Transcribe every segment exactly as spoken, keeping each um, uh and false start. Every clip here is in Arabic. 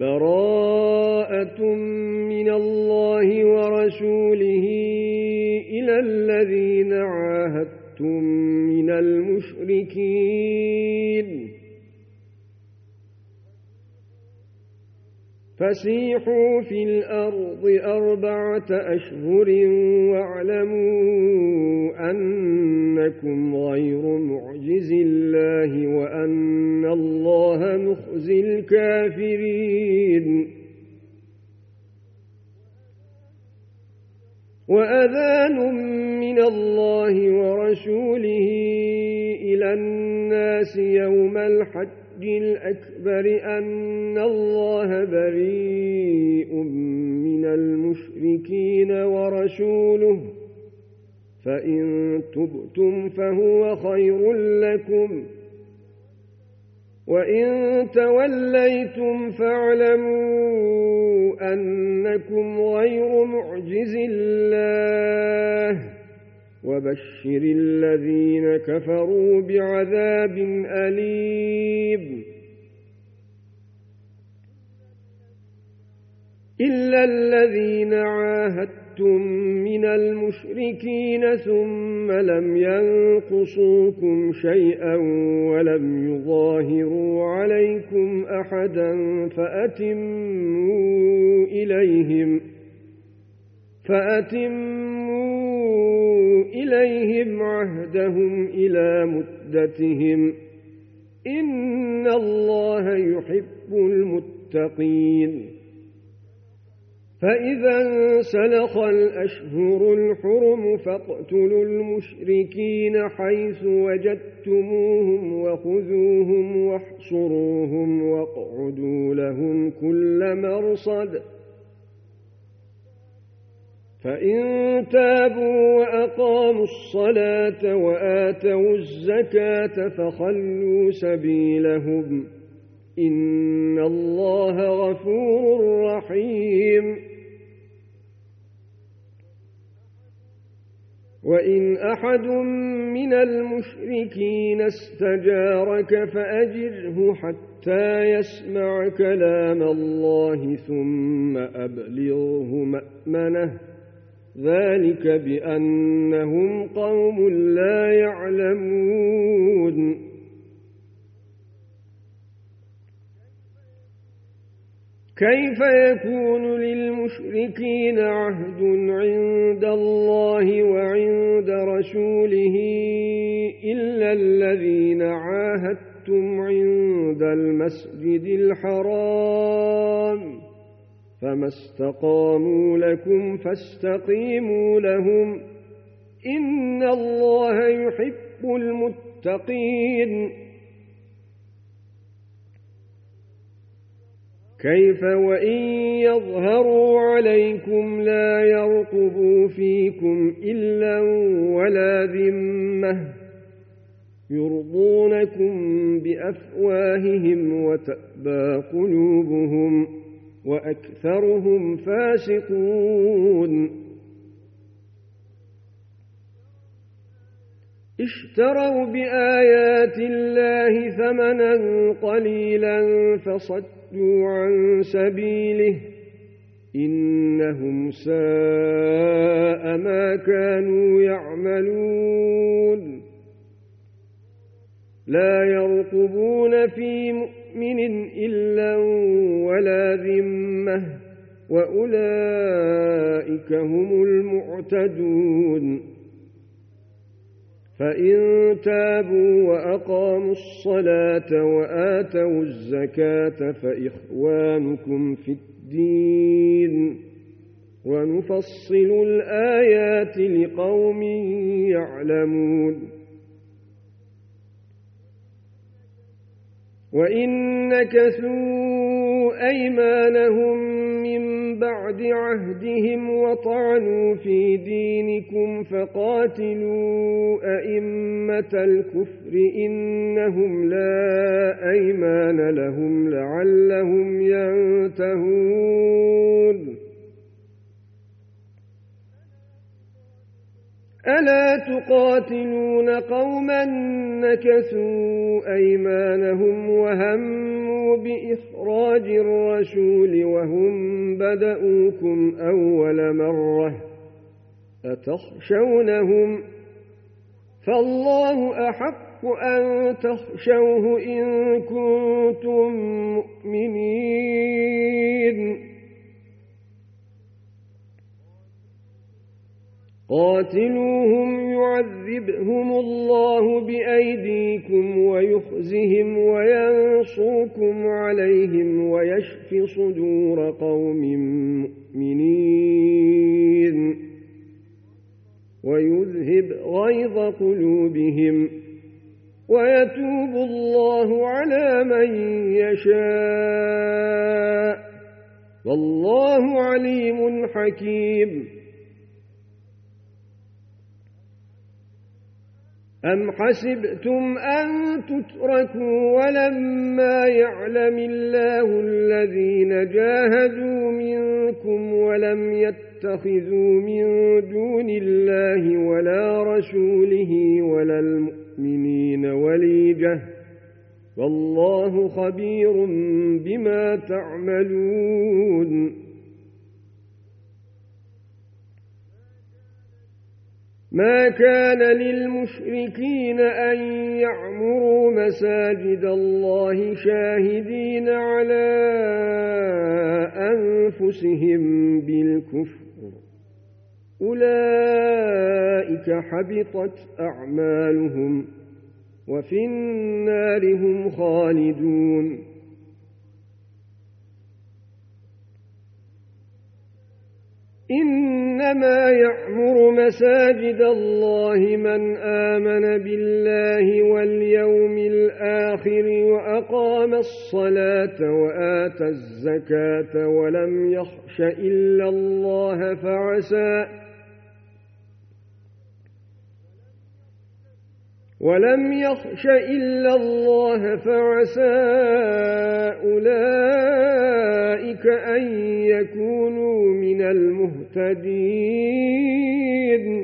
براءة من الله ورسوله إلى الذين عاهدتم من المشركين فسيحوا في الأرض أربعة أشهر واعلموا أنكم غير معجز الله وأن الله مخزي الكافرين وأذان من الله ورسوله إلى الناس يوم الحج الأكبر أن الله بريء من المشركين ورسوله فإن تبتم فهو خير لكم وإن توليتم فاعلموا أنكم غير معجز الله وبشر الذين كفروا بعذاب أليم إلا الذين عاهدتم من المشركين ثم لم ينقصوكم شيئا ولم يظاهروا عليكم أحدا فأتموا إليهم فأتموا إليهم عهدهم إلى مدتهم إن الله يحب المتقين فإذا انسلخ الأشهر الحرم فاقتلوا المشركين حيث وجدتموهم وخذوهم واحصروهم واقعدوا لهم كل مرصد فإن تابوا وأقاموا الصلاة وآتوا الزكاة فخلوا سبيلهم إن الله غفور رحيم وإن أحد من المشركين استجارك فأجره حتى يسمع كلام الله ثم أبلغه مأمنه ذلك بأنهم قوم لا يعلمون كيف يكون للمشركين عهد عند الله وعند رسوله إلا الذين عاهدتم عند المسجد الحرام فما استقاموا لكم فاستقيموا لهم إن الله يحب المتقين كيف وإن يظهروا عليكم لا يرقبوا فيكم إلا ولا ذمة يرضونكم بأفواههم وتأبى قلوبهم وأكثرهم فاسقون اشتروا بآيات الله ثمنا قليلا فصدوا عن سبيله إنهم ساء ما كانوا يعملون لا يرقبون في مؤمن إلا ولا ذمة وأولئك هم المعتدون فإن تابوا وأقاموا الصلاة وآتوا الزكاة فإخوانكم في الدين ونفصل الآيات لقوم يعلمون وإن نكثوا أيمانهم من بعد عهدهم وطعنوا في دينكم فقاتلوا أئمة الكفر إنهم لا أيمان لهم لعلهم ينتهون ألا تقاتلون قوما نكثوا أيمانهم وهموا تبادروا بإخراج الرسول وهم بدؤوكم أول مرة أتخشونهم فالله أحق أن تخشوه إن كنتم مؤمنين قاتلوهم يعذبهم الله بأيديكم ويخزهم وينصركم عليهم ويشف صدور قوم مؤمنين ويذهب غيظ قلوبهم ويتوب الله على من يشاء والله عليم حكيم أم حسبتم أن تتركوا ولما يعلم الله الذين جاهدوا منكم ولم يتخذوا من دون الله ولا رسوله ولا المؤمنين وليجة والله خبير بما تعملون ما كان للمشركين أن يعمروا مساجد الله شاهدين على أنفسهم بالكفر أولئك حبطت أعمالهم وفي النار هم خالدون إنما يعمر مساجد الله من آمن بالله واليوم الآخر وأقام الصلاة وآتى الزكاة ولم يخش إلا الله فعسى ولم يخش إلا الله فعسى أولئك أن يكونوا من المهتدين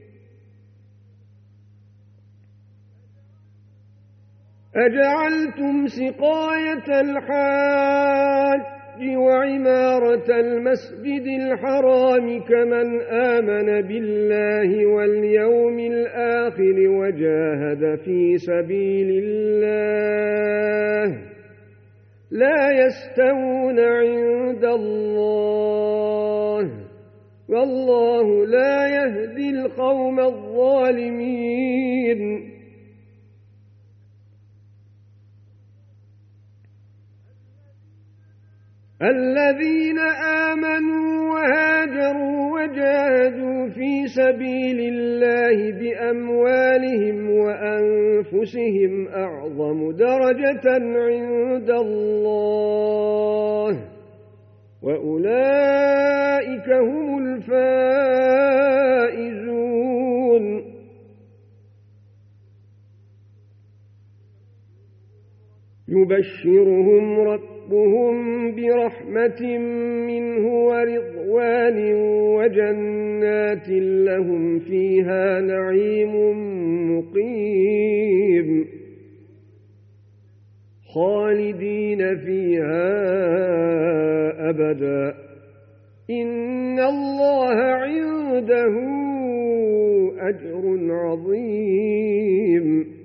أجعلتم سقاية الحاج وعمارة المسجد الحرام كمن آمن بالله واليوم الآخر وجاهد في سبيل الله لا يستوون عند الله والله لا يهدي القوم الظالمين الذين آمنوا وهاجروا وجاهدوا في سبيل الله بأموالهم وأنفسهم أعظم درجة عند الله وأولئك هم الفائزون يبشرهم ربهم ربهم برحمة منه ورضوان وجنات لهم فيها نعيم مقيم خالدين فيها أبدا إن الله عنده أجر عظيم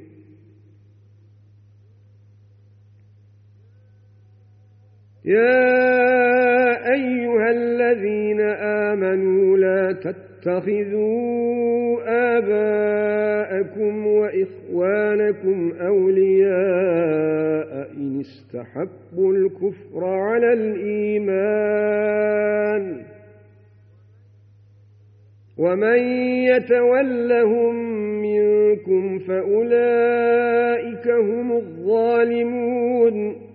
يا أيها الذين آمنوا لا تتخذوا آباءكم وإخوانكم أولياء إن استحبوا الكفر على الإيمان ومن يتولهم منكم فأولئك هم الظالمون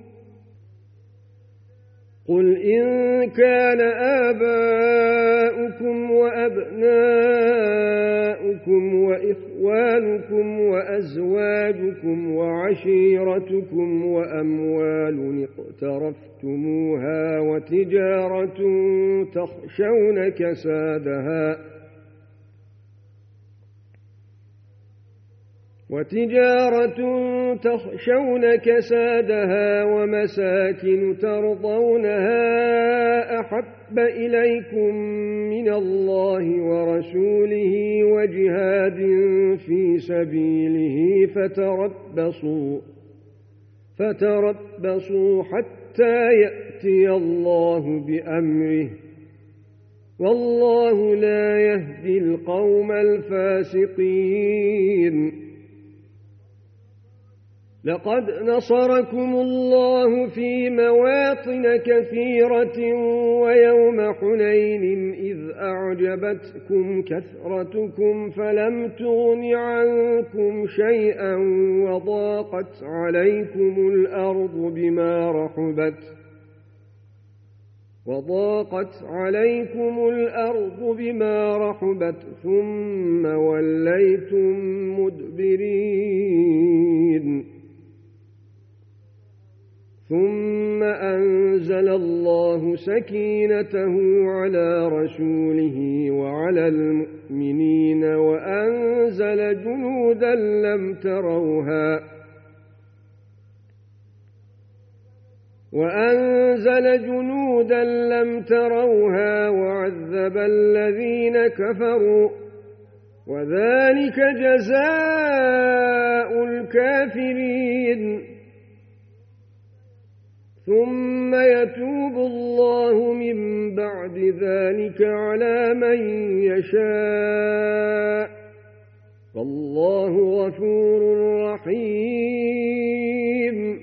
قل إن كان آباؤكم وأبناؤكم وإخوانكم وأزواجكم وعشيرتكم وأموال اقترفتموها وتجارة تخشون كسادها وتجارة تخشون كسادها ومساكن ترضونها أحب إليكم من الله ورسوله وجهاد في سبيله فتربصوا فتربصوا حتى يأتي الله بأمره والله لا يهدي القوم الفاسقين. لقد نصركم الله في مواطن كثيرة ويوم حنين إذ أعجبتكم كثرتكم فلم تغن عنكم شيئا وضاقت عليكم الأرض بما رحبت وضاقت عليكم الأرض بما رحبت ثم وليتم مدبرين. ثم أنزل الله سكينته على رسوله وعلى المؤمنين وأنزل جنودا لم تروها وأنزل جنودا لم تروها وعذب الذين كفروا وذلك جزاء الكافرين. ثم يتوب الله من بعد ذلك على من يشاء والله غفور رحيم.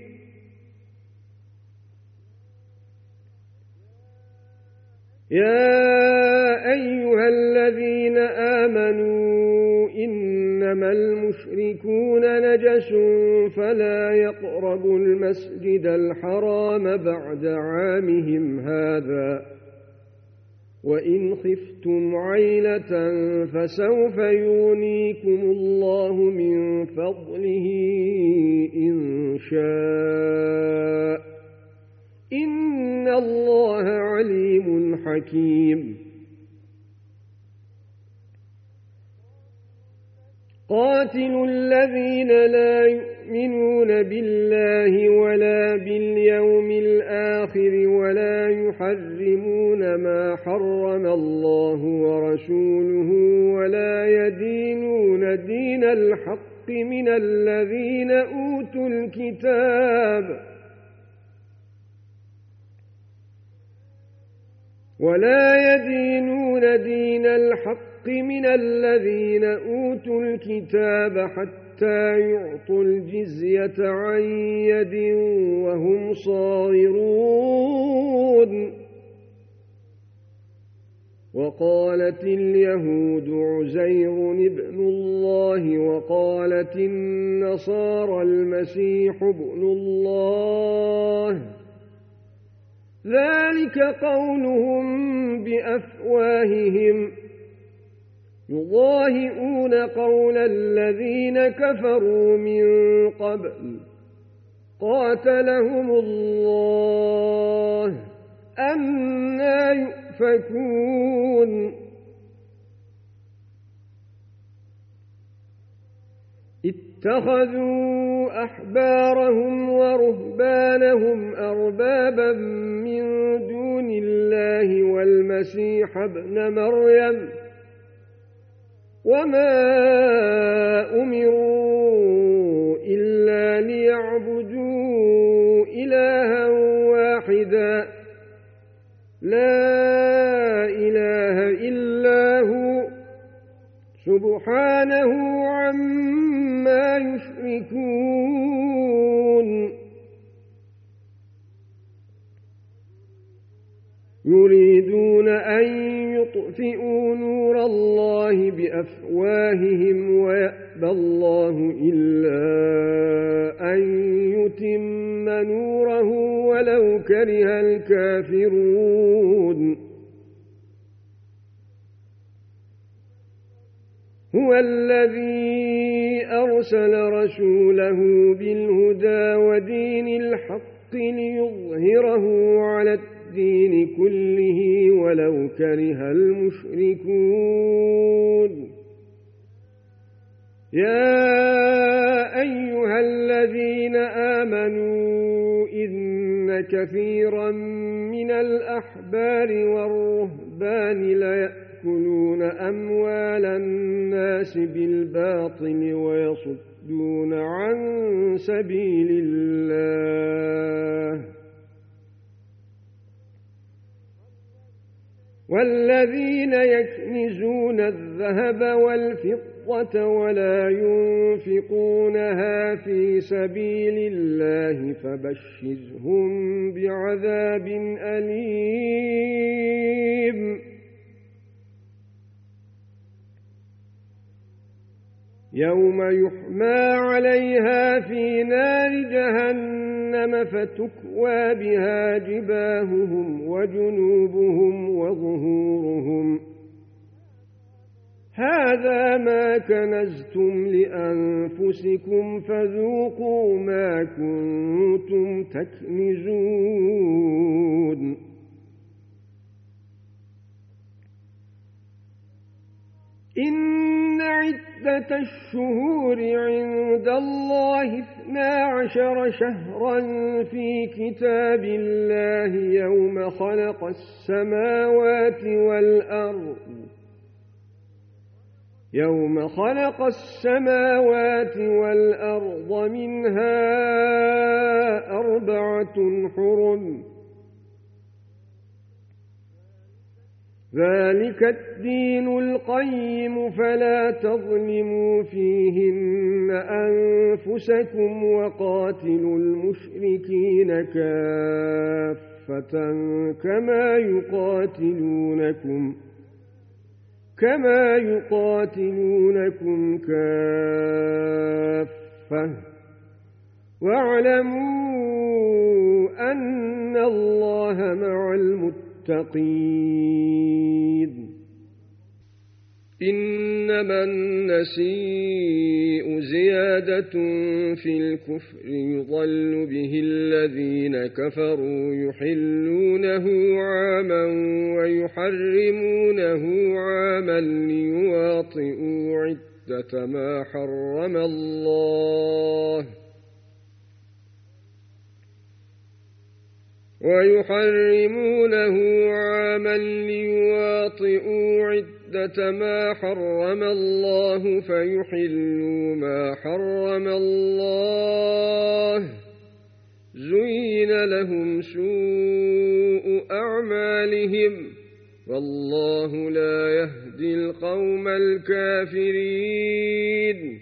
يا أيها الذين آمنوا إنما المشركون نجس فلا يقربوا المسجد الحرام بعد عامهم هذا وإن خفتم عيلة فسوف يغنيكم الله من فضله إن شاء إن الله عليم حكيم. قاتلوا الذين لا يؤمنون بالله ولا باليوم الآخر ولا يحرمون ما حرم الله ورسوله ولا يدينون دين الحق من الذين أوتوا الكتاب ولا يدينون دين الحق من الذين أوتوا الكتاب حتى يعطوا الجزية عن يد وهم صاغرون. وقالت اليهود عزير ابن الله وقالت النصارى المسيح ابن الله ذلك قولهم بأفواههم يضاهئون قول الذين كفروا من قبل قاتلهم الله أنى يؤفكون. اتخذوا أحبارهم ورهبانهم أربابا من دون الله والمسيح ابن مريم وما أمروا إلا ليعبدوا إلها واحدا لا إله إلا هو سبحانه عما يشركون. يريدون أن يطفئوا نور الله بأفواههم ويأبى الله إلا أن يتم نوره ولو كره الكافرون. هو الذي أرسل رسوله بالهدى ودين الحق ليظهره على الدين كله ولو كره المشركون. يا أيها الذين آمنوا إن كثيرا من الأحبار والرهبان ليأكلون أموال الناس بالباطل ويصدون عن سبيل الله والذين يكنزون الذهب والفضة ولا ينفقونها في سبيل الله فبشرهم بعذاب أليم يوم يحمى عليها في نار جهنم فتكوى بها جباههم وجنوبهم وظهورهم هذا ما كنزتم لأنفسكم فذوقوا ما كنتم تكنزون إن عدة الشهور عند الله اثنا عشر شهرا في كتاب الله يوم خلق السماوات والأرض يوم خلق السماوات والأرض منها أربعة حرم ذلك الدين القيم فلا تظلموا فيهن أنفسكم وقاتلوا المشركين كافة كما يقاتلونكم كما يقاتلونكم كافة واعلموا أن الله مع المتقين إنما النسيء زيادة في الكفر يضل به الذين كفروا يحلونه عاما ويحرمونه عاما ليواطئوا عدة ما حرم الله ويحرمونه عاما ليواطئوا عدة ما حرم الله فيحلوا ما حرم الله زين لهم سوء أعمالهم والله لا يهدي القوم الكافرين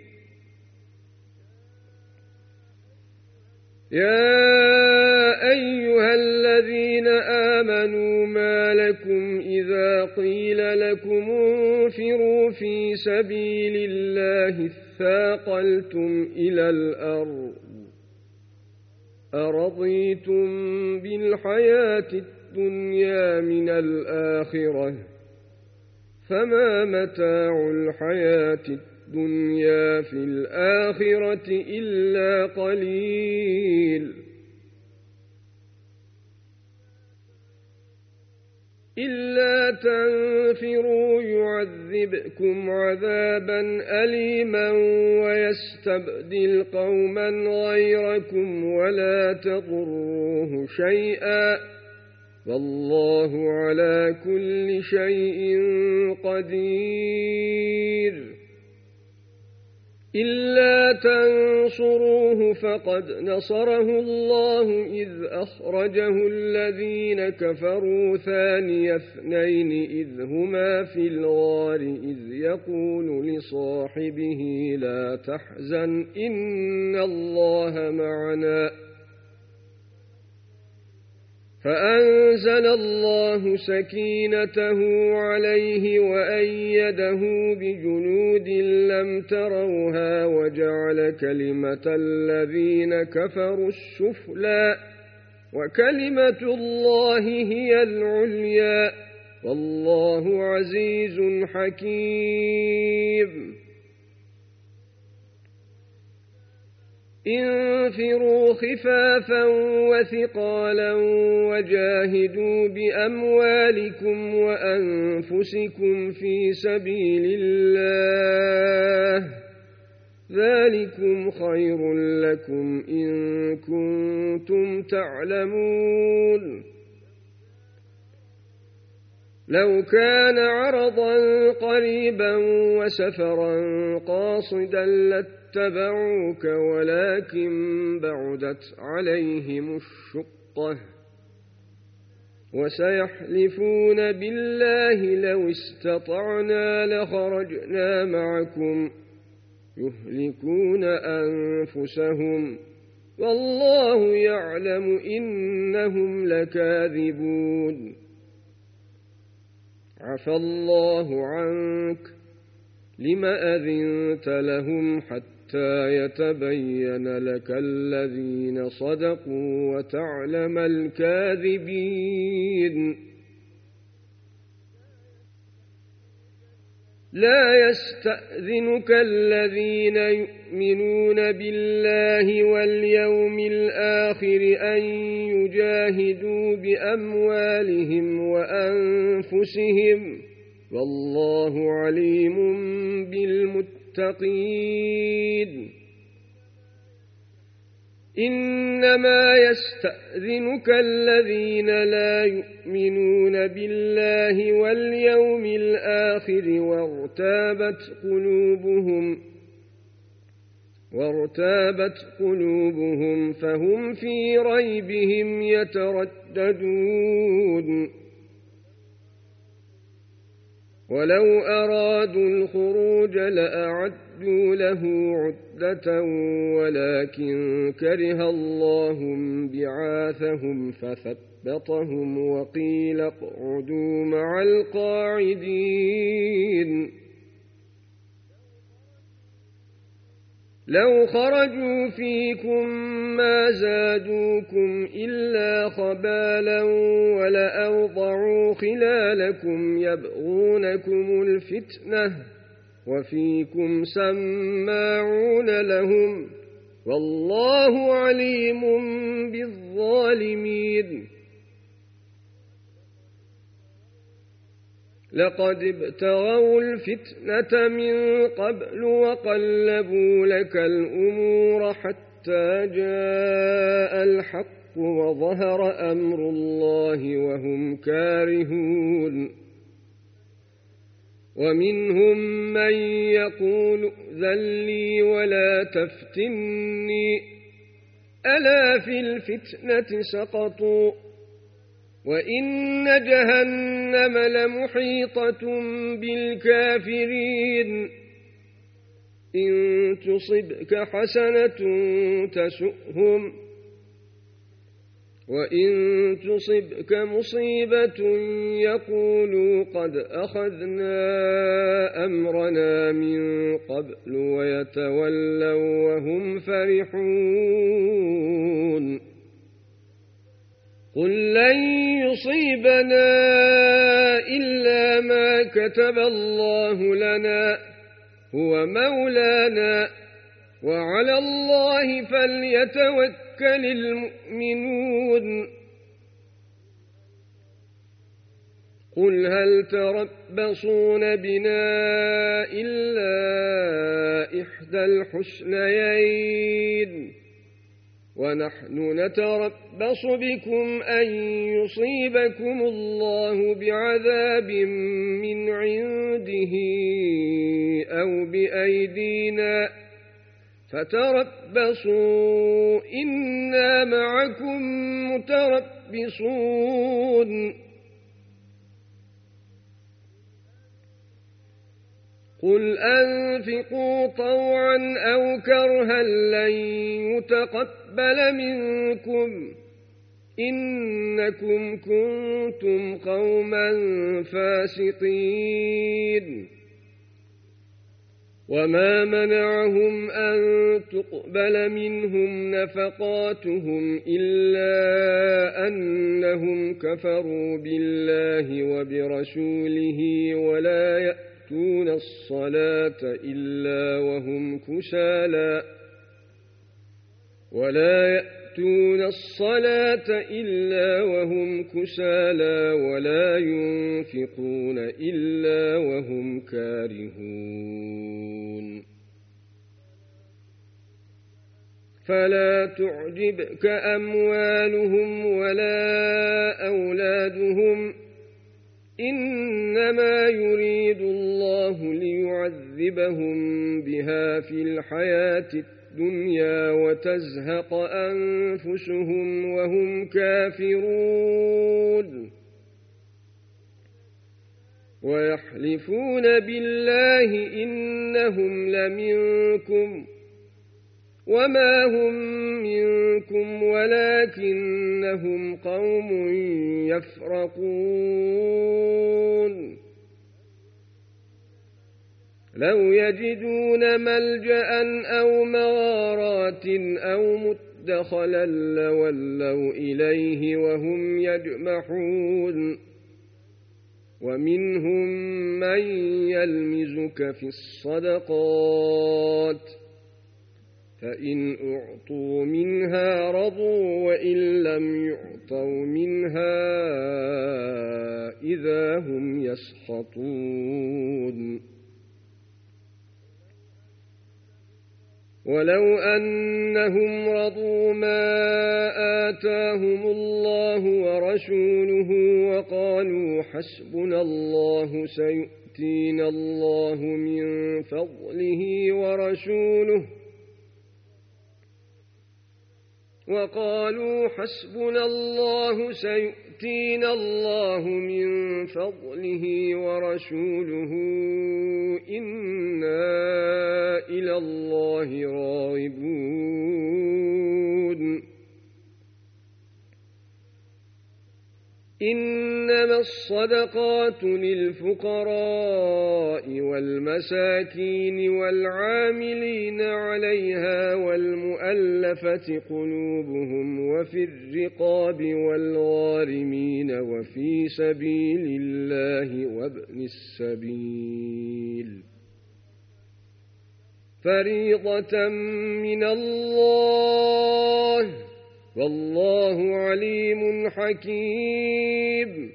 يا أيها الذين آمنوا ما لكم إذا قيل لكم انفروا في سبيل الله اثاقلتم إلى الأرض أرضيتم بالحياة الدنيا من الآخرة فما متاع الحياة الدنيا في الآخرة إلا قليل إلا تنفروا يعذبكم عذابا أليما ويستبدل قوما غيركم ولا تضروه شيئا والله على كل شيء قدير إلا تنصروه فقد نصره الله إذ أخرجه الذين كفروا ثاني اثنين إذ هما في الغار إذ يقول لصاحبه لا تحزن إن الله معنا فأنزل الله سكينته عليه وأيده بجنود لم تروها وجعل كلمة الذين كفروا السفلى وكلمة الله هي العليا والله عزيز حكيم انفروا خفافا وثقالا وجاهدوا بأموالكم وأنفسكم في سبيل الله ذلكم خير لكم إن كنتم تعلمون لو كان عرضا قريبا وسفرا قاصدا لاتبعوك ولكن بعدت عليهم الشقة وسيحلفون بالله لو استطعنا لخرجنا معكم يهلكون أنفسهم والله يعلم إنهم لكاذبون عفى الله عنك لم أذنت لهم حتى يتبين لك الذين صدقوا وتعلم الكاذبين لا يستأذنك الذين يؤمنون بالله واليوم الآخر أن يجاهدوا بأموالهم وأنفسهم والله عليم بالمتقين إنما يستأذنك الذين لا يؤمنون بالله واليوم الآخر وارتابت قلوبهم وارتابت قلوبهم فهم في ريبهم يترددون ولو أرادوا الخروج لأعدوا له عدة ولكن كره الله بعاثهم فثبطهم وقيل اقعدوا مع القاعدين لو خرجوا فيكم ما زادوكم إلا خبالا ولأوضعوا خلالكم يبغونكم الفتنة وفيكم سماعون لهم والله عليم بالظالمين لقد ابتغوا الفتنة من قبل وقلبوا لك الأمور حتى جاء الحق وظهر أمر الله وهم كارهون ومنهم من يقول ائذن لي ولا تفتني ألا في الفتنة سقطوا وإن جهنم لمحيطة بالكافرين إن تصبك حسنة تسؤهم وإن تصبك مصيبة يقولوا قد أخذنا أمرنا من قبل ويتولوا وهم فرحون قل لن يصيبنا إلا ما كتب الله لنا هو مولانا وعلى الله فليتوكل المؤمنون قل هل تربصون بنا إلا إحدى الحسنيين ونحن نتربص بكم أن يصيبكم الله بعذاب من عنده أو بأيدينا فتربصوا إنا معكم متربصون قل أنفقوا طوعا أو كرها لن يتقبل منكم إنكم كنتم قوما فاسقين وما منعهم أن تقبل منهم نفقاتهم إلا أنهم كفروا بالله وبرسوله ولا يأتون الصلاة إلا وهم كسالى ولا يأتون الصلاة إلا وهم كسالى ولا ينفقون إلا وهم كارهون فلا تعجبك أموالهم ولا أولادهم إنما يريد الله ليعذبهم بها في الحياة الدنيا وتزهق أنفسهم وهم كافرون ويحلفون بالله إنهم لمنكم وما هم منكم ولكنهم قوم يفرقون لو يجدون ملجأ أو مغارات أو مدخلا لولوا إليه وهم يجمحون ومنهم من يلمزك في الصدقات فإن أعطوا منها رضوا وإن لم يعطوا منها إذا هم يسخطون ولو أنهم رضوا ما آتاهم الله ورسوله وقالوا حسبنا الله سيؤتينا الله من فضله ورسوله وقالوا حسبنا الله سيؤتينا الله من فضله ورسوله إنا إلى الله راغبون إنما الصدقات للفقراء والمساكين والعاملين عليها والمؤلفة قلوبهم وفي الرقاب والغارمين وفي سبيل الله وابن السبيل فريضة من الله والله عليم حكيم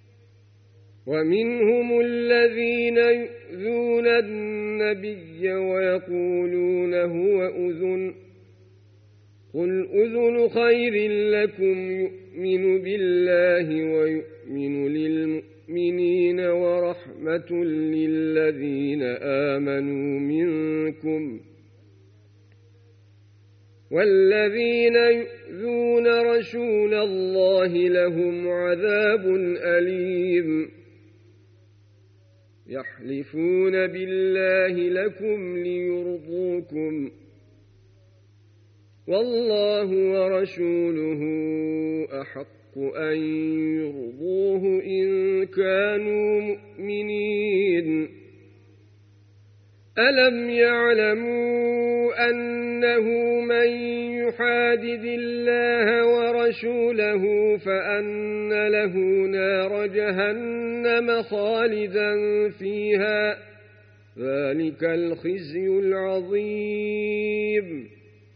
ومنهم الذين يؤذون النبي ويقولون هو أذن قل أذن خير لكم يؤمن بالله ويؤمن للمؤمنين ورحمة للذين آمنوا منكم والذين يؤذون رسول الله لهم عذاب أليم يحلفون بالله لكم ليرضوكم والله ورسوله أحق أن يرضوه إن كانوا مؤمنين ألم يعلموا أنه من يحادد الله ورسوله فأن له نار جهنم خالدا فيها ذلك الخزي العظيم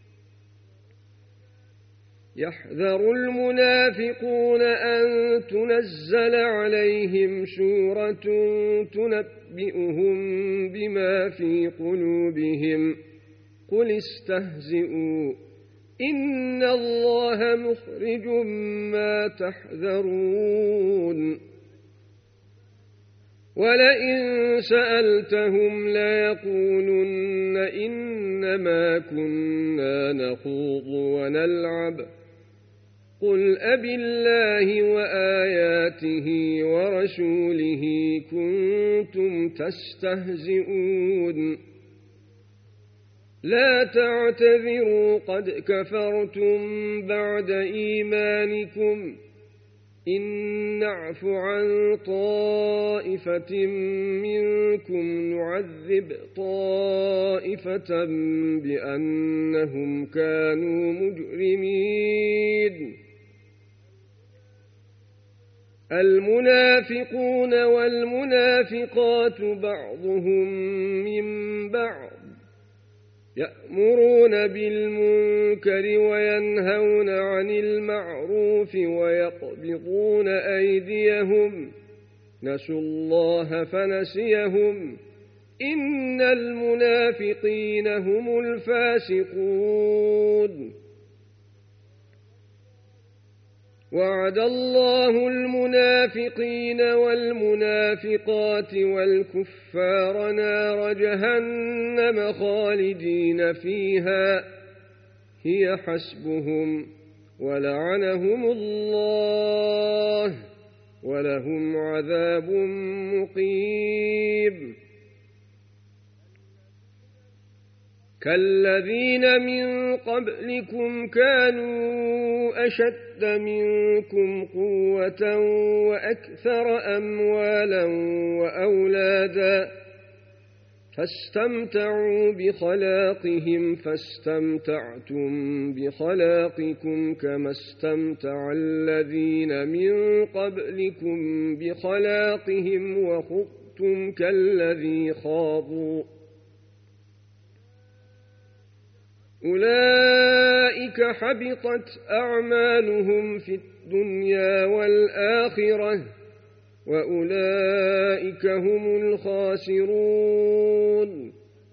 يحذر المنافقون أن تنزل عليهم سورة تنبئهم بما في قلوبهم قل استهزئوا إن الله مخرج ما تحذرون ولئن سألتهم ليقولن إنما كنا نخوض ونلعب قل أبالله وآياته ورسوله كنتم تستهزئون لا تعتذروا قد كفرتم بعد إيمانكم إن نعف عن طائفة منكم نعذب طائفة بأنهم كانوا مجرمين المنافقون والمنافقات بعضهم من بعض يأمرون بالمنكر وينهون عن المعروف ويقبضون أيديهم نسوا الله فنسيهم إن المنافقين هم الفاسقون وعد الله المنافقين والمنافقات والكفار نار جهنم خالدين فيها هي حسبهم ولعنهم الله ولهم عذاب مقيم كالذين من قبلكم كانوا أشد منكم قوة وأكثر أموالا وأولادا فاستمتعوا بخلاقهم فاستمتعتم بخلاقكم كما استمتع الذين من قبلكم بخلاقهم وخضتم كالذي خاضوا أولئك حبطت أعمالهم في الدنيا والآخرة وأولئك هم الخاسرون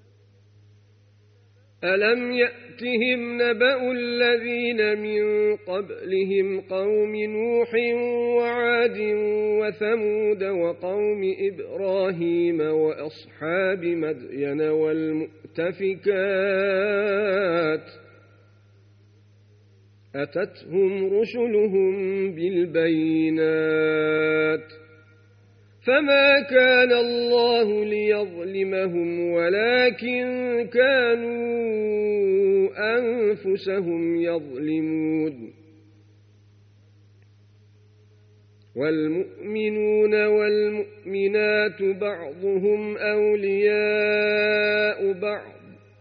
ألم يأتهم نبأ الذين من قبلهم قوم نوح وعاد وثمود وقوم إبراهيم وأصحاب مدين والمؤتفكات أتتهم رسلهم بالبينات فما كان الله ليظلمهم ولكن كانوا أنفسهم يظلمون والمؤمنون والمؤمنات بعضهم أولياء بعض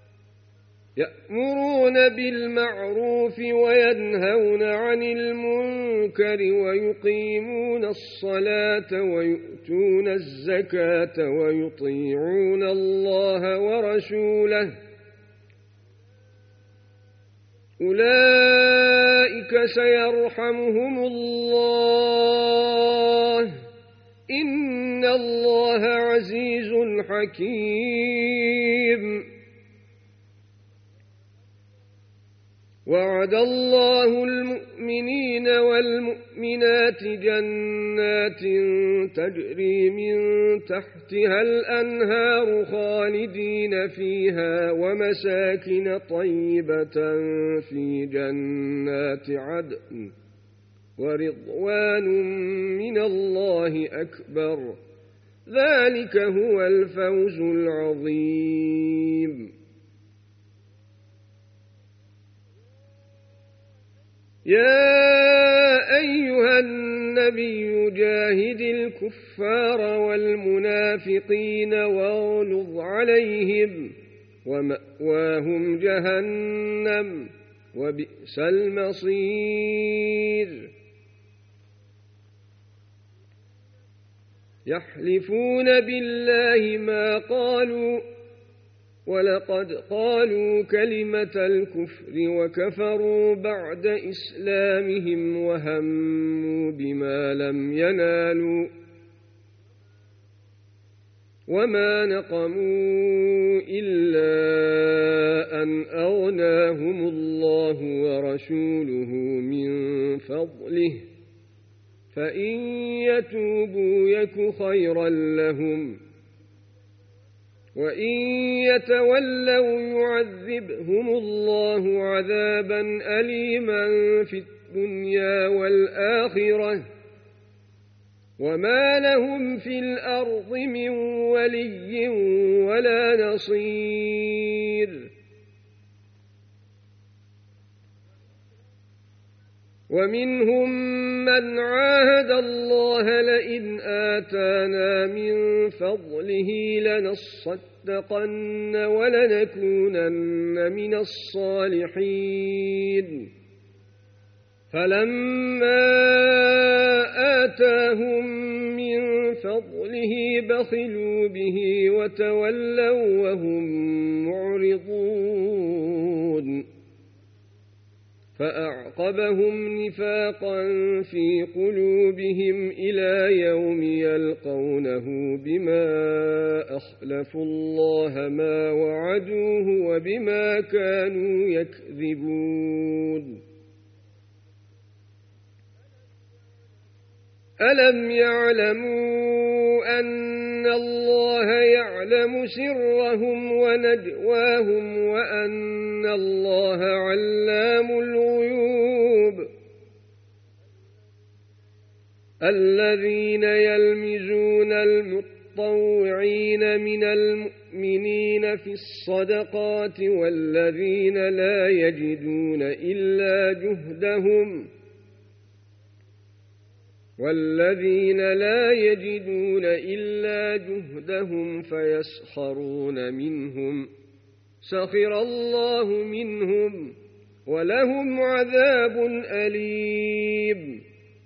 يأمرون بالمعروف وينهون عن المنكر ويقيمون الصلاة ويؤتون الزكاة ويطيعون الله ورسوله أولئك سيرحمهم الله إن الله عزيز حكيم وعد الله المؤمنين والمؤمنات جنات تجري من تحتها الأنهار خالدين فيها ومساكن طيبة في جنات عدن ورضوان من الله أكبر ذلك هو الفوز العظيم يا أيها النبي جاهد الكفار والمنافقين واغلظ عليهم ومأواهم جهنم وبئس المصير يحلفون بالله ما قالوا ولقد قالوا كلمة الكفر وكفروا بعد إسلامهم وهموا بما لم ينالوا وما نقموا إلا أن أغناهم الله ورسوله من فضله فإن يتوبوا يك خيرا لهم وإن يتولوا يعذبهم الله عذابا أليما في الدنيا والآخرة وما لهم في الأرض من ولي ولا نصير ومنهم من عاهد الله لئن آتانا من فضله لنصدقن ولنكونن من الصالحين فلما آتاهم من فضله بخلوا به وتولوا وهم معرضون فأعقبهم نفاقا في قلوبهم إلى يوم يلقونه بما أخلفوا الله ما وعدوه وبما كانوا يكذبون ألم يعلموا أن الله يعلم سرهم ونجواهم وأن الله علام الغيوب الذين يلمزون المتطوعين من المؤمنين في الصدقات والذين لا يجدون إلا جهدهم والذين لا يجدون إلا جهدهم فيسخرون منهم سخر الله منهم ولهم عذاب أليم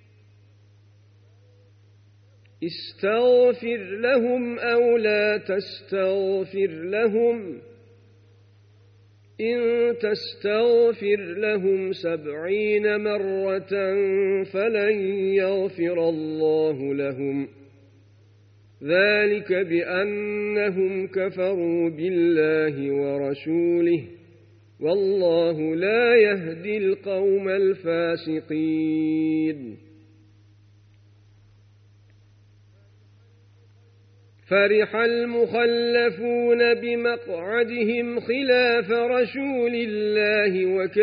استغفر لهم أو لا تستغفر لهم إن تستغفر لهم سبعين مرة فلن يغفر الله لهم ذلك بأنهم كفروا بالله ورسوله والله لا يهدي القوم الفاسقين فرح المخلفون بمقعدهم خلاف رسول الله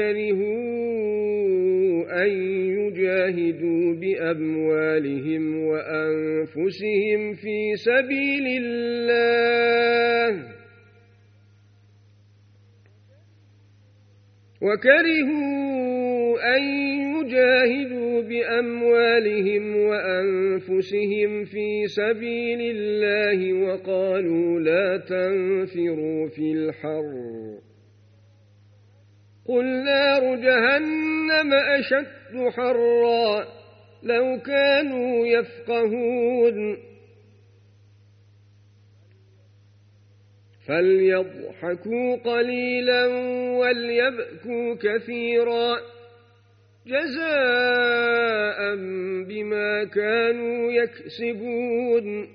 وكرهوا أن يجاهدوا بأموالهم وأنفسهم في سبيل الله وكرهوا أن يجاهدوا بأموالهم وأنفسهم في سبيل الله وقالوا لا تنفروا في الحر قل نار جهنم أشد حرا لو كانوا يفقهون فليضحكوا قليلا وليبكوا كثيرا جزاء بما كانوا يكسبون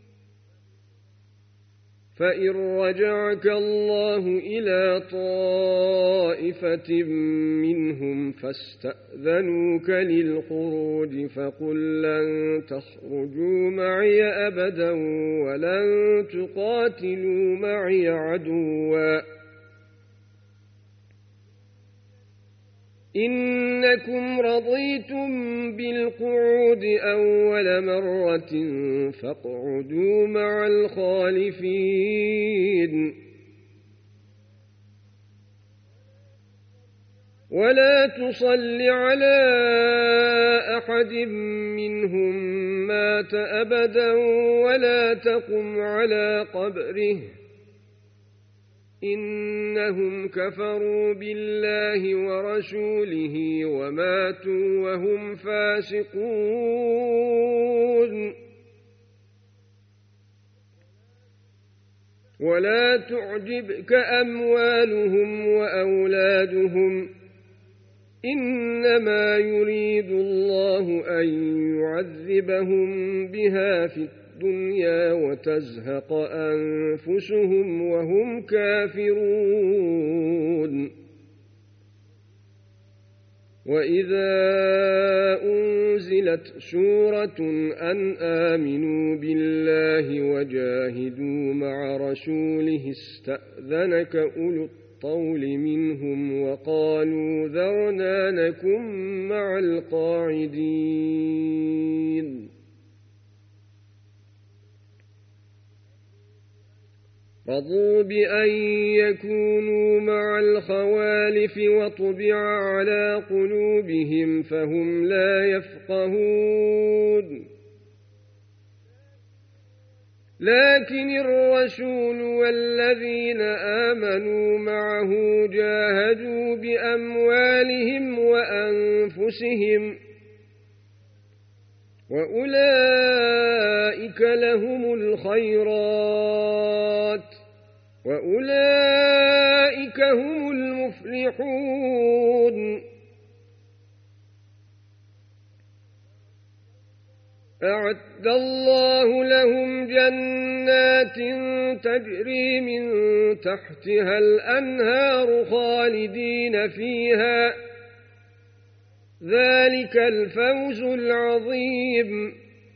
فإن رجعك الله إلى طائفة منهم فاستأذنوك للخروج فقل لن تخرجوا معي أبدا ولن تقاتلوا معي عدوا إنكم رضيتم بالقعود أول مرة فاقعدوا مع الخالفين ولا تصل على أحد منهم مات أبدا ولا تقم على قبره إنهم كفروا بالله ورسوله وماتوا وهم فاسقون ولا تعجبك أموالهم وأولادهم إنما يريد الله أن يعذبهم بها في الدنيا وتزهق أنفسهم وهم كافرون وإذا أنزلت سورة أن آمنوا بالله وجاهدوا مع رسوله استأذنك أولو الطول منهم وقالوا ذرنا نكن مع القاعدين رضوا بأن يكونوا مع الخوالف وطبع على قلوبهم فهم لا يفقهون لكن الرسول والذين آمنوا معه جاهدوا بأموالهم وأنفسهم وأولئك لهم الخيرات وأولئك هم المفلحون أعد الله لهم جنات تجري من تحتها الأنهار خالدين فيها ذلك الفوز العظيم.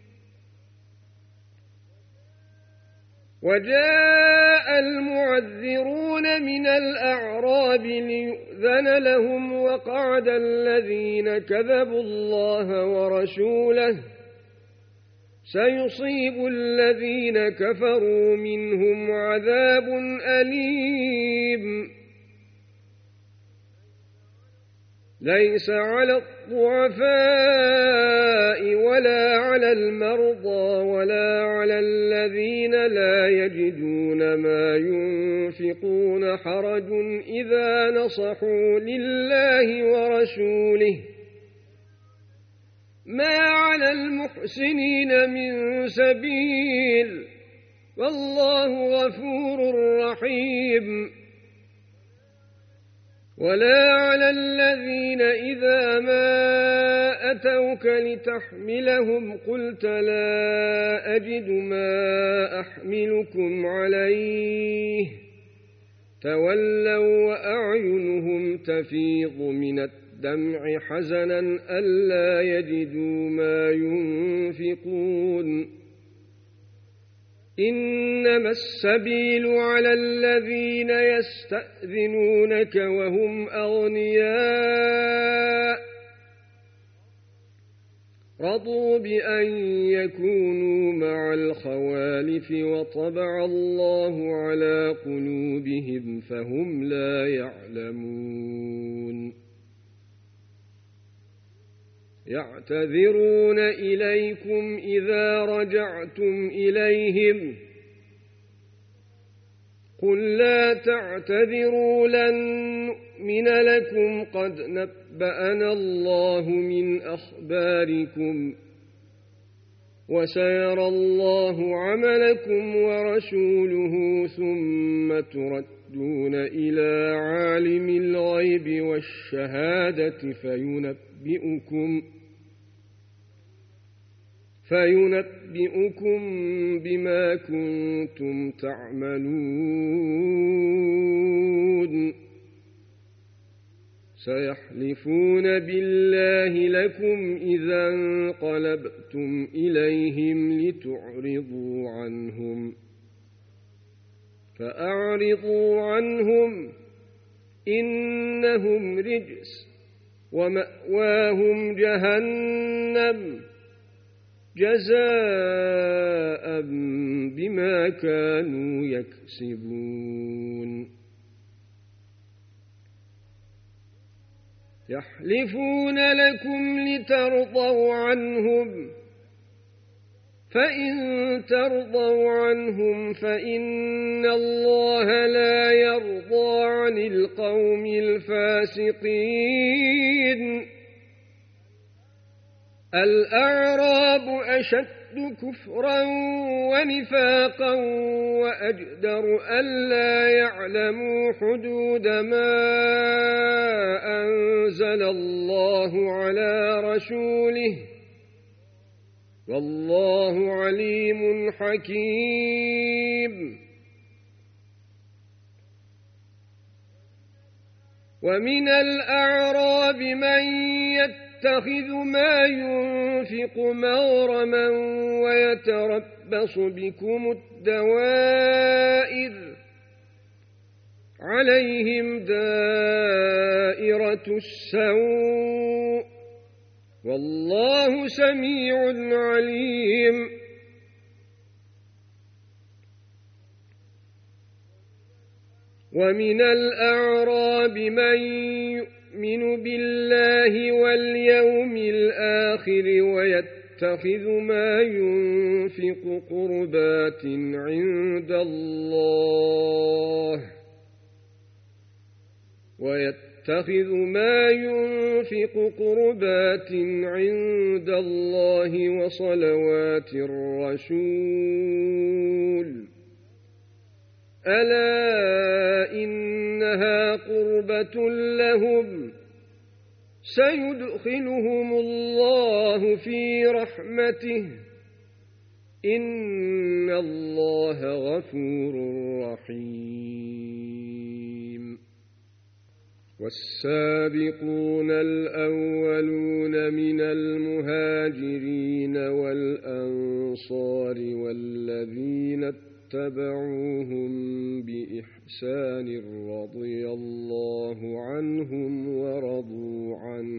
وجاء المعذرون من الأعراب ليؤذن لهم وقعد الذين كذبوا الله ورسوله سيصيب الذين كفروا منهم عذاب أليم. ليس على الضعفاء ولا على المرضى ولا على الذين لا يجدون ما ينفقون حرج إذا نصحوا لله ورسوله ما على المحسنين من سبيل والله غفور رحيم. ولا على الذين إذا ما أتوك لتحملهم قلت لا أجد ما أحملكم عليه تولوا وأعينهم تفيض من الدمع حزنا ألا يجدوا ما ينفقون. إنما السبيل على الذين يستأذنونك وهم أغنياء رضوا بأن يكونوا مع الخوالف وطبع الله على قلوبهم فهم لا يعلمون. يعتذرون إليكم إذا رجعتم إليهم قل لا تعتذروا لن نؤمن لكم قد نبأنا الله من أخباركم وسيرى الله عملكم ورسوله ثم تردون إلى عالم الغيب والشهادة فينبئكم فينبئكم بما كنتم تعملون. سيحلفون بالله لكم إذا انقلبتم إليهم لتعرضوا عنهم فأعرضوا عنهم إنهم رجس ومأواهم جهنم جزاء بما كانوا يكسبون. يحلفون لكم لترضوا عنهم فإن ترضوا عنهم فإن الله لا يرضى عن القوم الفاسقين. الأعراب أشد كفرا ونفاقا وأجدر ألا يعلموا حدود ما أنزل الله على رسوله والله عليم حكيم. ومن الأعراب من يتخذ ما ينفق مغرما ويتربص بكم الدوائر عليهم دائرة السوء والله سميع عليم. ومن الأعراب من يؤمن بالله واليوم الآخر ويتخذ ما ينفق قربات عند الله ويتخذ ما ينفق قربات عند الله وصلوات الرسول ألا إنها قربة لهم سيدخلهم الله في رحمته إن الله غفور رحيم. والسابقون الأولون من المهاجرين والأنصار والذين اتبعوهم بإحسان رضي الله عنهم ورضوا عنه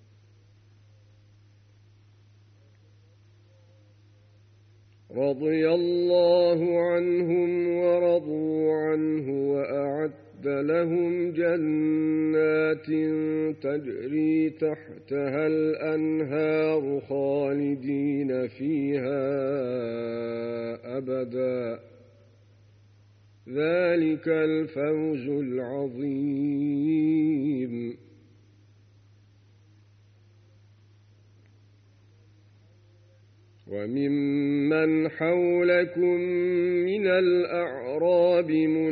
رضي الله عنهم ورضوا عنه وأعد لهم جنات تجري تحتها الأنهار خالدين فيها أبدا ذلك الفوز العظيم. وممن حولكم من الأعراب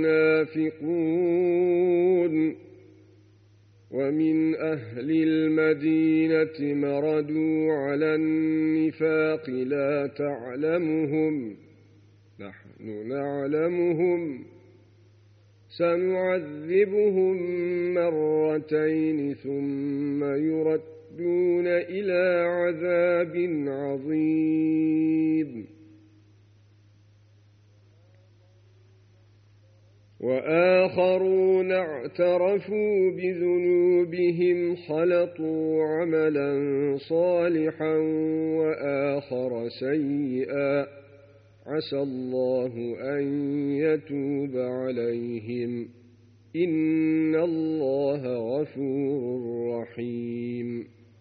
منافقون ومن أهل المدينة مردوا على النفاق لا تعلمهم نحن نعلمهم سنعذبهم مرتين ثم يرد دون إلى عذاب عظيم. وآخرون اعترفوا بذنوبهم خلطوا عملا صالحا وآخر سيئا عسى الله أن يتوب عليهم إن الله غفور رحيم.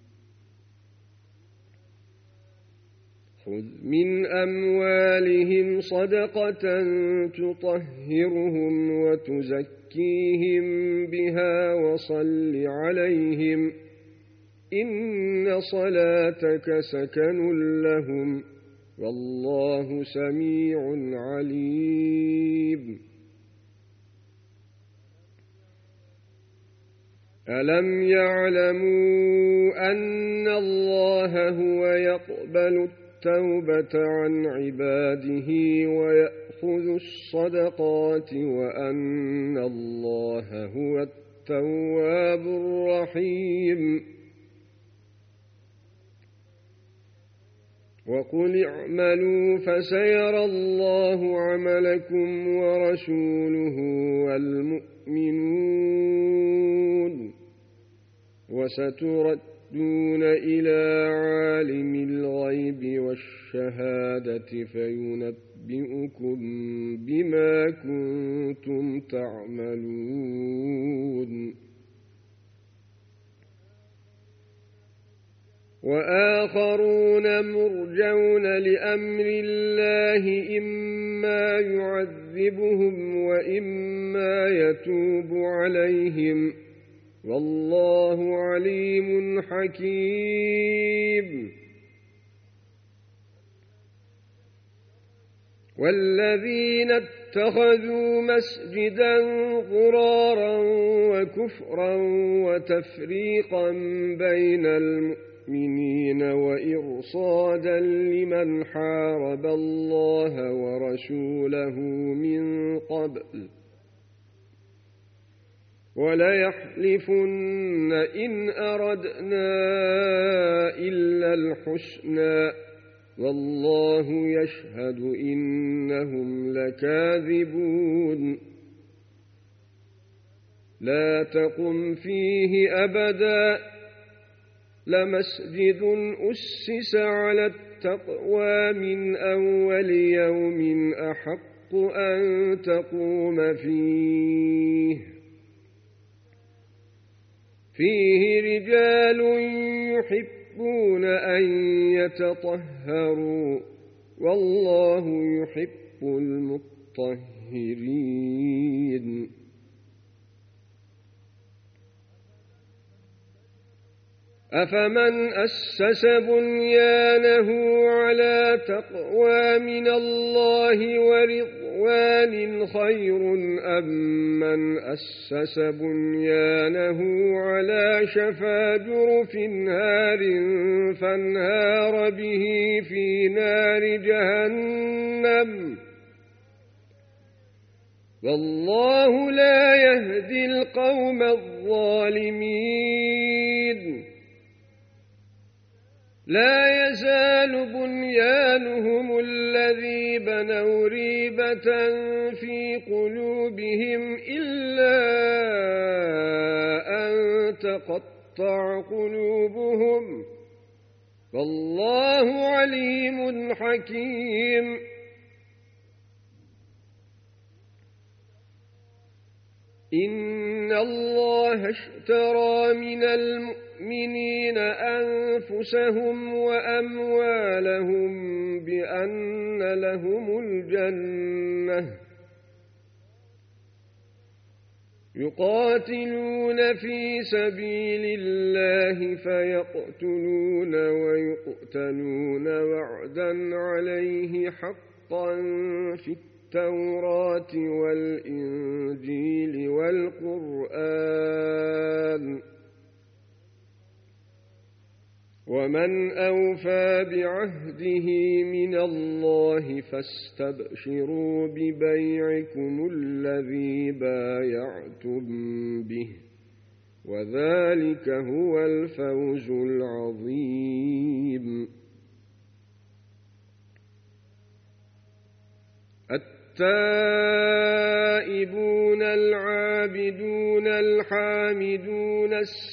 خذ من أموالهم صدقة تطهرهم وتزكيهم بها وصل عليهم إن صلاتك سكن لهم والله سميع عليم. ألم يعلموا أن الله هو يقبل التوبة عن عباده ويأخذ الصدقات وأن الله هو التواب الرحيم. وقل اعملوا فسيرى الله عملكم ورسوله والمؤمنون وستردون إلى عالم الغيب والشهادة فينبئكم بما كنتم تعملون. وآخرون مرجون لأمر الله إما يعذبهم وإما يتوب عليهم والله عليم حكيم. والذين اتخذوا مسجدا ضرارا وكفرا وتفريقا بين المؤمنين وإرصادا لمن حارب الله ورسوله من قبل وليحلفن إن أردنا إلا الحسنى والله يشهد إنهم لكاذبون. لا تقم فيه أبدا لمسجد أسس على التقوى من أول يوم أحق أن تقوم فيه فيه رجال يحبون أن يتطهروا والله يحب المطهرين. أفمن أسس بنيانه على تقوى من الله ورضوان خير أم من أسس بنيانه على شفا جرف نار فانهار به في نار جهنم والله لا يهدي القوم الظالمين لا يزال بنيانهم الذي بنوا ريبة في قلوبهم إلا أن تقطع قلوبهم والله عليم حكيم إن الله اشترى من المؤمنين أنفسهم وأموالهم بأن لهم الجنة يقاتلون في سبيل الله فيقتلون ويقتلون وعدا عليه حقا في التوراة والإنجيل والقرآن ومن أوفى بعهده من الله فاستبشروا ببيعكم الذي بايعتم به وذلك هو الفوز العظيم. التائبون العابدون الحامدون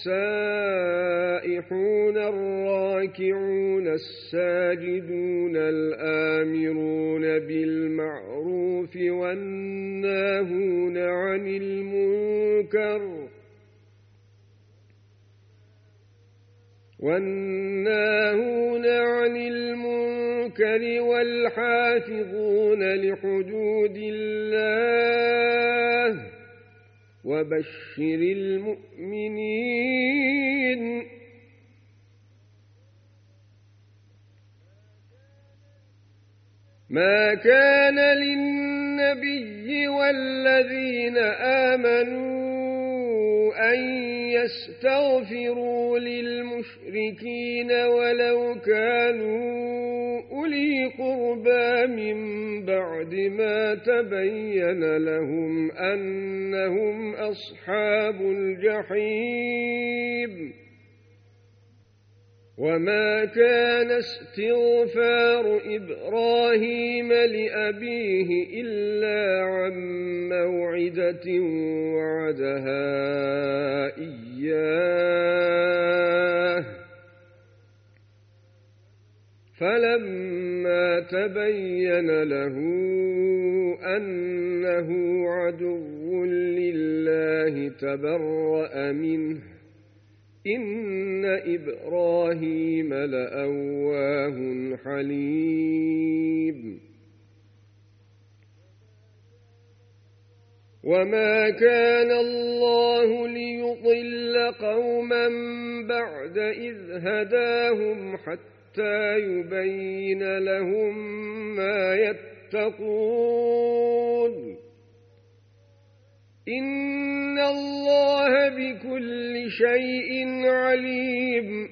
السائحون الراكعون الساجدون الآمرون بالمعروف والناهون عن المنكر والناهون عن المنكر والحافظون لحدود الله وبشر المؤمنين. ما كان للنبي والذين آمنوا أن يستغفروا للمشركين ولو كانوا أولي قربى من بعد ما تبين لهم أنهم أصحاب الجحيم وما كان استغفار إبراهيم لأبيه إلا عن موعدة وعدها إياه فلما تبين له أنه عدو لله تبرأ منه إن إبراهيم لأواه حليم. وما كان الله ليضل قوما بعد إذ هداهم حتى يبين لهم ما يتقون إن الله بكل شيء عليم.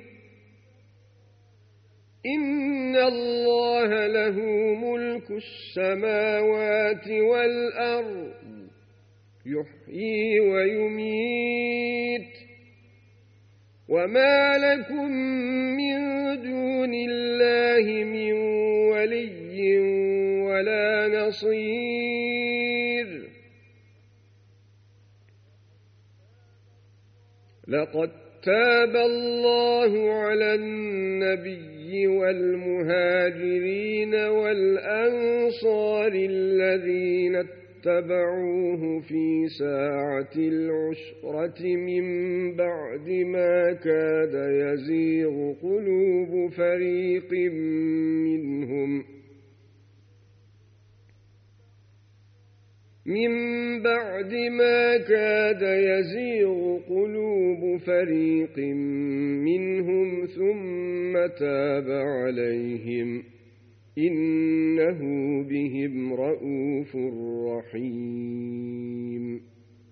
إن الله له ملك السماوات والأرض يحيي ويميت وما لكم من دون الله من ولي ولا نصير. لقد تاب الله على النبي والمهاجرين والأنصار الذين اتبعوه في ساعة العسرة من بعد ما كاد يزيغ قلوب فريق منهم من بعد ما كاد يزيغ قلوب فريق منهم ثم تاب عليهم إنه بهم رءوف رحيم.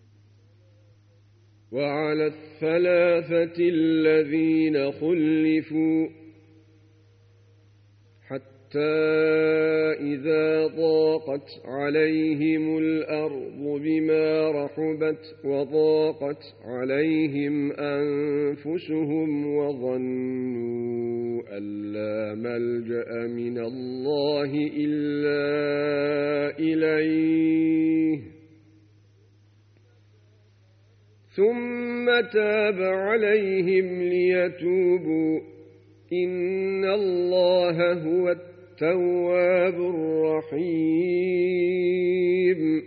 وعلى الثلاثة الذين خلفوا حتى إذا ضاقت عليهم الأرض بما رحبت وضاقت عليهم أنفسهم وظنوا أن لا ملجأ من الله إلا إليه ثم تاب عليهم ليتوبوا إن الله هو التواب الرحيم.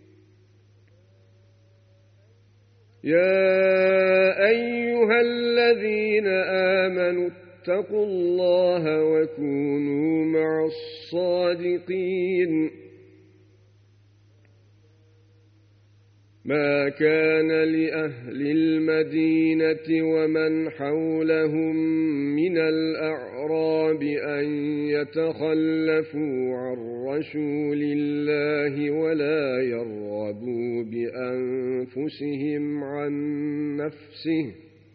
يا أيها الذين آمنوا اتقوا الله وكونوا مع الصادقين. ما كان لأهل المدينة ومن حولهم من الأعراب أن يتخلفوا عن رسول الله ولا يرغبوا بأنفسهم عن نفسه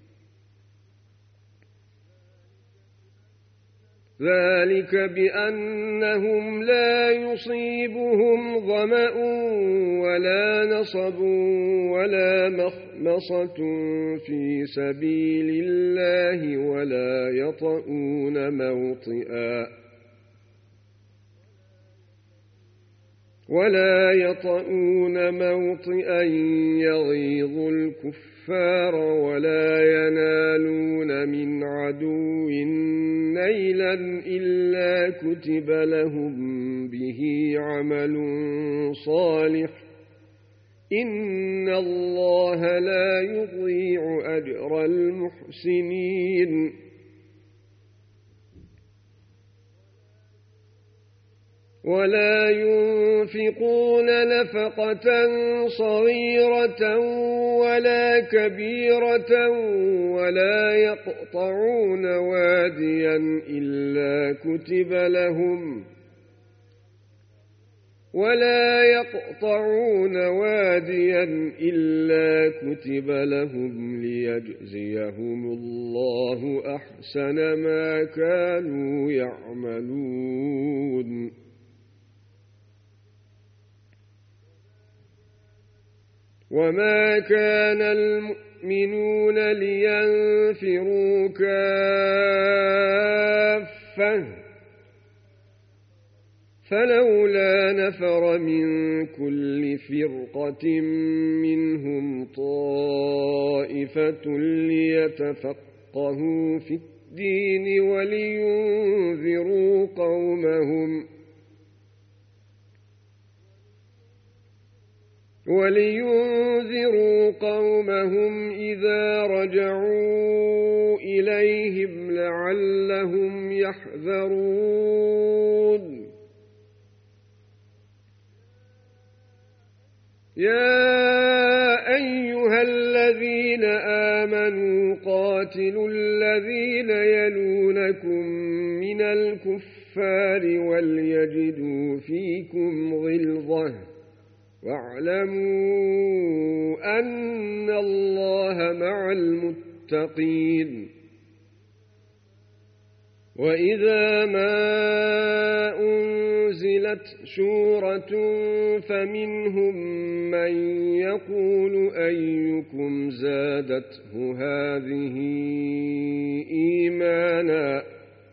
ذلك بأنهم لا يصيبهم ظمأ ولا نصب ولا مخمصة في سبيل الله ولا يطؤون موطئا ولا يطؤون موطئا يغيظ الكفار ولا ينالون من عدو نيلا إلا كتب لهم به عمل صالح إن الله لا يضيع أجر المحسنين. ولا ينفقون نفقة صغيرة ولا كبيرة ولا يقطعون واديا إلا كتب لهم ولا يقطعون واديا إلا كتب لهم ليجزيهم الله أحسن ما كانوا يعملون. وما كان المؤمنون لينفروا كافة فلولا نفر من كل فرقة منهم طائفة ليتفقهوا في الدين ولينذروا قومهم ولينذروا قومهم إذا رجعوا إليهم لعلهم يحذرون. يا أيها الذين آمنوا قاتلوا الذين يلونكم من الكفار وليجدوا فيكم غلظة واعلموا أن الله مع المتقين. وإذا ما أنزلت سورة فمنهم من يقول أيكم زادته هذه إيمانا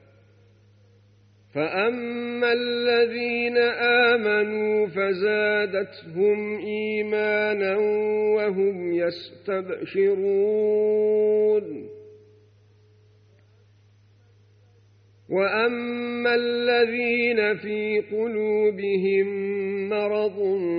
فأما الذين آمنوا فزادتهم إيمانا وهم يستبشرون. وأما الذين في قلوبهم مرض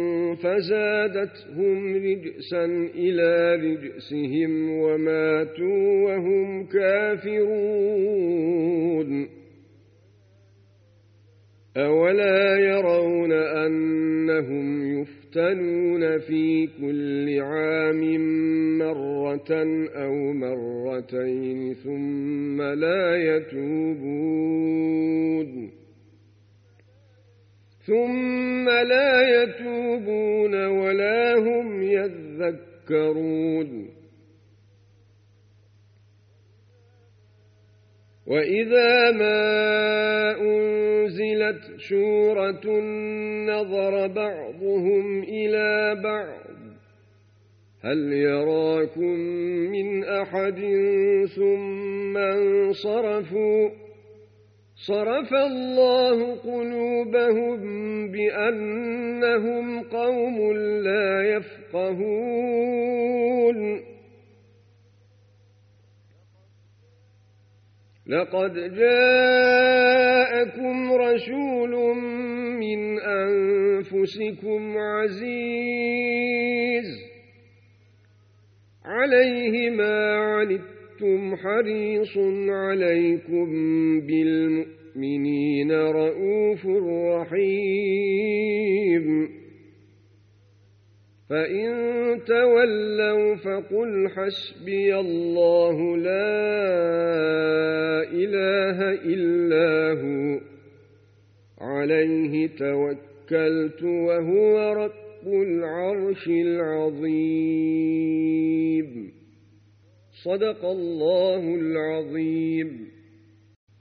فزادتهم رجسا إلى رجسهم وماتوا وهم كافرون. أولا يرون أنهم يفتنون في كل عام مرة أو مرتين ثم لا يتوبون ثم لا يتوبون ولا هم يذكرون وإذا ما أنزلت سورة نظر بعضهم إلى بعض هل يراكم من أحد ثم انصرفوا صرف الله قلوبهم بأنهم قوم لا يفقهون لقد جاءكم رسول من أنفسكم عزيز عليه ما عنتم حريص عليكم بالمؤمنين رؤوف رحيم فإن تولوا فقل حسبي الله لا إله إلا هو عليه توكلت وهو رب العرش العظيم صدق الله العظيم.